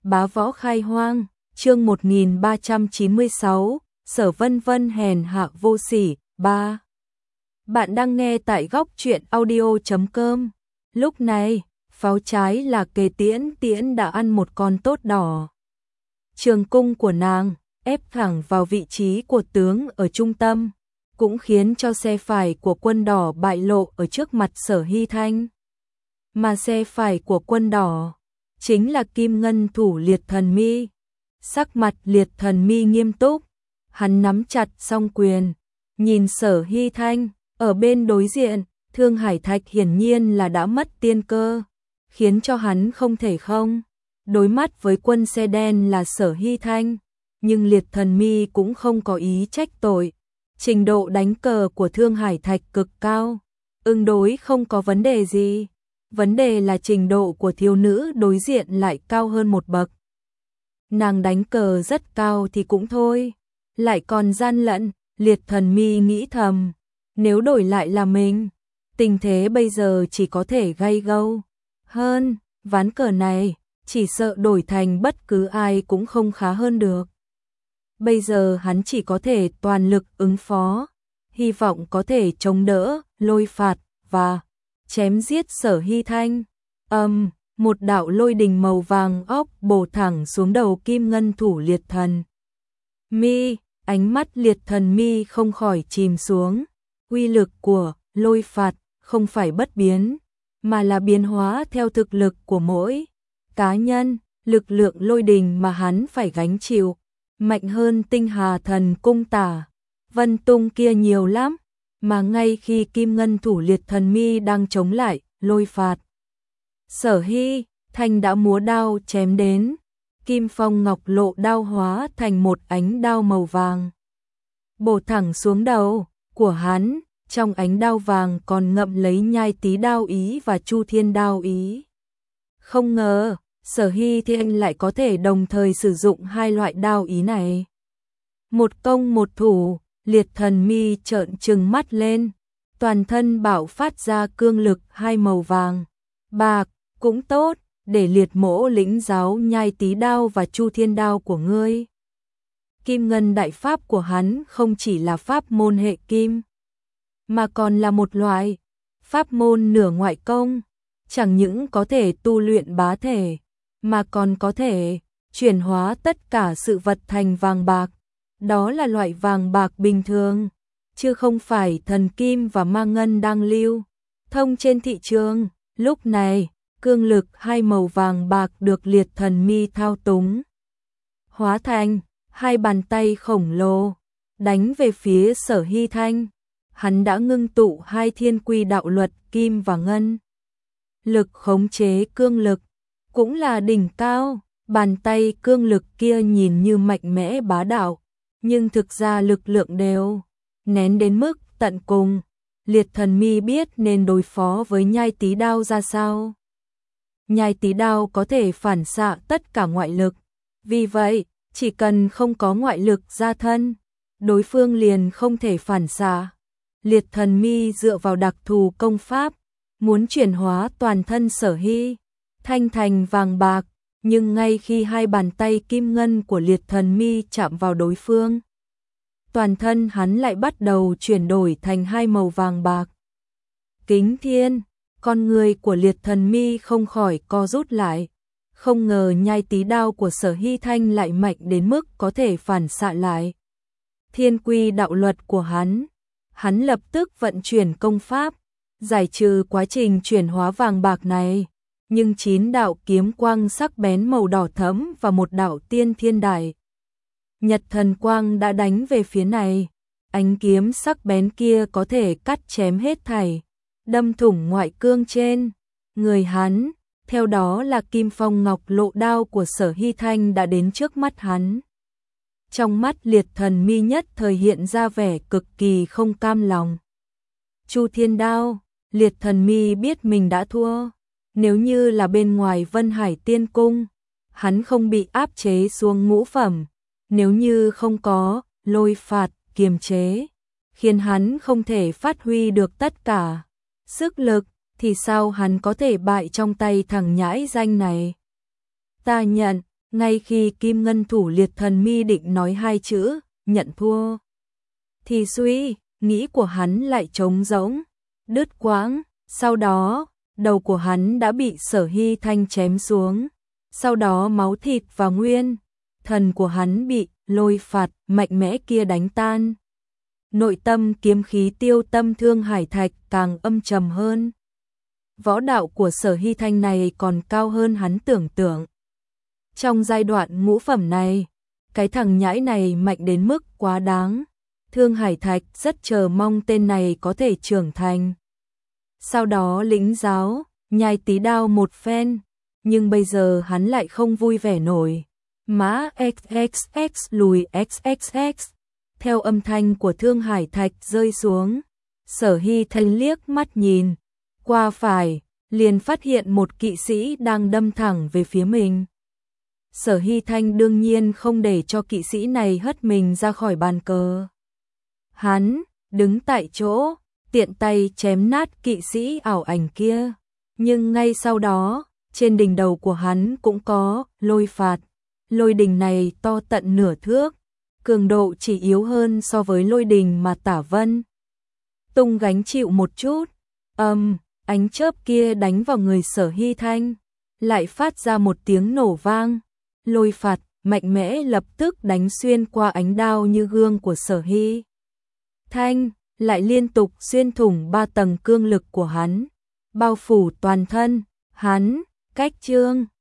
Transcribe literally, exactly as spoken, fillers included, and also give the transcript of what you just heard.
Bá Võ Khai Hoang, chương một nghìn ba trăm chín mươi sáu, Sở Vân Vân hèn hạ vô sỉ, ba. Bạn đang nghe tại góc truyện audio chấm com. Lúc này, pháo trái là Kề Tiễn Tiễn đã ăn một con tốt đỏ. Trường cung của nàng ép thẳng vào vị trí của tướng ở trung tâm, cũng khiến cho xe phải của quân đỏ bại lộ ở trước mặt Sở Hy Thanh. Mà xe phải của quân đỏ chính là Kim Ngân thủ Liệt Thần Mi. Sắc mặt Liệt Thần Mi nghiêm túc, hắn nắm chặt song quyền, nhìn Sở Hy Thanh. Ở bên đối diện, Thương Hải Thạch hiển nhiên là đã mất tiên cơ, khiến cho hắn không thể không đối mắt với quân xe đen là Sở Hy Thanh. Nhưng Liệt Thần Mi cũng không có ý trách tội. Trình độ đánh cờ của Thương Hải Thạch cực cao, ứng đối không có vấn đề gì. Vấn đề là trình độ của thiếu nữ đối diện lại cao hơn một bậc. Nàng đánh cờ rất cao thì cũng thôi, lại còn gian lận. Liệt Thần Mi nghĩ thầm, nếu đổi lại là mình, tình thế bây giờ chỉ có thể gay gâu hơn. Ván cờ này chỉ sợ đổi thành bất cứ ai cũng không khá hơn được. Bây giờ hắn chỉ có thể toàn lực ứng phó, hy vọng có thể chống đỡ lôi phạt và chém giết Sở Hy Thanh. Âm, um, một đạo lôi đình màu vàng óc bổ thẳng xuống đầu Kim Ngân thủ Liệt Thần Mi. Ánh mắt Liệt Thần Mi không khỏi chìm xuống. Uy lực của lôi phạt không phải bất biến, mà là biến hóa theo thực lực của mỗi cá nhân. Lực lượng lôi đình mà hắn phải gánh chịu mạnh hơn Tinh Hà Thần Cung Tả Vân Tung kia nhiều lắm. Mà ngay khi Kim Ngân thủ Liệt Thần Mi đang chống lại lôi phạt, Sở Hy Thanh đã múa đao chém đến. Kim Phong Ngọc Lộ đao hóa thành một ánh đao màu vàng, bổ thẳng xuống đầu của hắn. Trong ánh đao vàng còn ngậm lấy Nhai Tý đao ý và Chu Thiên đao ý. Không ngờ, Sở Hy Thanh lại có thể đồng thời sử dụng hai loại đao ý này. Một công một thủ. Liệt Thần Mi trợn trừng mắt lên, toàn thân bạo phát ra cương lực hai màu vàng, bạc. Cũng tốt, để Liệt mỗ lĩnh giáo Nhai Tý đao và Chu Thiên đao của ngươi. Kim Ngân đại pháp của hắn không chỉ là pháp môn hệ kim, mà còn là một loại pháp môn nửa ngoại công. Chẳng những có thể tu luyện bá thể, mà còn có thể chuyển hóa tất cả sự vật thành vàng bạc. Đó là loại vàng bạc bình thường, chứ không phải thần kim và ma ngân đang lưu thông trên thị trường. Lúc này, cương lực hai màu vàng bạc được Liệt Thần Mi thao túng, hóa thành hai bàn tay khổng lồ, đánh về phía Sở Hy Thanh. Hắn đã ngưng tụ hai thiên quy đạo luật kim và ngân. Lực khống chế cương lực cũng là đỉnh cao. Bàn tay cương lực kia nhìn như mạnh mẽ bá đạo, nhưng thực ra lực lượng đều nén đến mức tận cùng. Liệt Thần Mi biết nên đối phó với Nhai Tý đao ra sao. Nhai Tý đao có thể phản xạ tất cả ngoại lực, vì vậy chỉ cần không có ngoại lực ra thân, đối phương liền không thể phản xạ. Liệt Thần Mi dựa vào đặc thù công pháp, muốn chuyển hóa toàn thân Sở Hy Thanh thành vàng bạc. Nhưng ngay khi hai bàn tay kim ngân của Liệt Thần Mi chạm vào đối phương, toàn thân hắn lại bắt đầu chuyển đổi thành hai màu vàng bạc. Kính thiên, con người của Liệt Thần Mi không khỏi co rút lại. Không ngờ Nhai Tý đao của Sở Hy Thanh lại mạnh đến mức có thể phản xạ lại thiên quy đạo luật của hắn. Hắn lập tức vận chuyển công pháp, giải trừ quá trình chuyển hóa vàng bạc này. Nhưng chín đạo kiếm quang sắc bén màu đỏ thẫm và một đạo tiên thiên đại nhật thần quang đã đánh về phía này. Ánh kiếm sắc bén kia có thể cắt chém hết thảy, đâm thủng ngoại cương trên người hắn. Theo đó là Kim Phong Ngọc Lộ đao của Sở Hy Thanh đã đến trước mắt hắn. Trong mắt Liệt Thần Mi nhất thời hiện ra vẻ cực kỳ không cam lòng. Chu Thiên đao. Liệt Thần Mi biết mình đã thua. Nếu như là bên ngoài Vân Hải Tiên Cung, hắn không bị áp chế xuống ngũ phẩm. Nếu như không có lôi phạt kiềm chế, khiến hắn không thể phát huy được tất cả sức lực, thì sao hắn có thể bại trong tay thằng nhãi danh này. Ta nhận, Ngay khi Kim Ngân thủ liệt thần mi định nói hai chữ, nhận thua, thì suy nghĩ của hắn lại trống rỗng, đứt quãng, sau đó, đầu của hắn đã bị Sở Hy Thanh chém xuống, sau đó máu thịt và nguyên thần của hắn bị lôi phạt mạnh mẽ kia đánh tan. Nội tâm kiếm khí Tiêu Tâm Thương Hải Thạch càng âm trầm hơn. Võ đạo của Sở Hy Thanh này còn cao hơn hắn tưởng tượng. Trong giai đoạn ngũ phẩm này, cái thằng nhãi này mạnh đến mức quá đáng. Thương Hải Thạch rất chờ mong tên này có thể trưởng thành. Sau đó lĩnh giáo, nhai tí đao một phen, nhưng bây giờ hắn lại không vui vẻ nổi. Mã ích ích ích lùi ích ích ích. Theo âm thanh của Thương Hải Thạch rơi xuống, Sở Hy Thanh liếc mắt nhìn, qua phải, liền phát hiện một kỵ sĩ đang đâm thẳng về phía mình. Sở Hy Thanh đương nhiên không để cho kỵ sĩ này hất mình ra khỏi bàn cờ. Hắn đứng tại chỗ, tiện tay chém nát kỵ sĩ ảo ảnh kia, nhưng ngay sau đó, trên đỉnh đầu của hắn cũng có lôi phạt. Lôi đình này to tận nửa thước, cường độ chỉ yếu hơn so với lôi đình mà Tả Vân Tung gánh chịu một chút. Âm, um, ánh chớp kia đánh vào người Sở Hy Thanh, lại phát ra một tiếng nổ vang. Lôi phạt mạnh mẽ lập tức đánh xuyên qua ánh đao như gương của Sở Hy Thanh, lại liên tục xuyên thủng ba tầng cương lực của hắn, bao phủ toàn thân. Hắn cách trương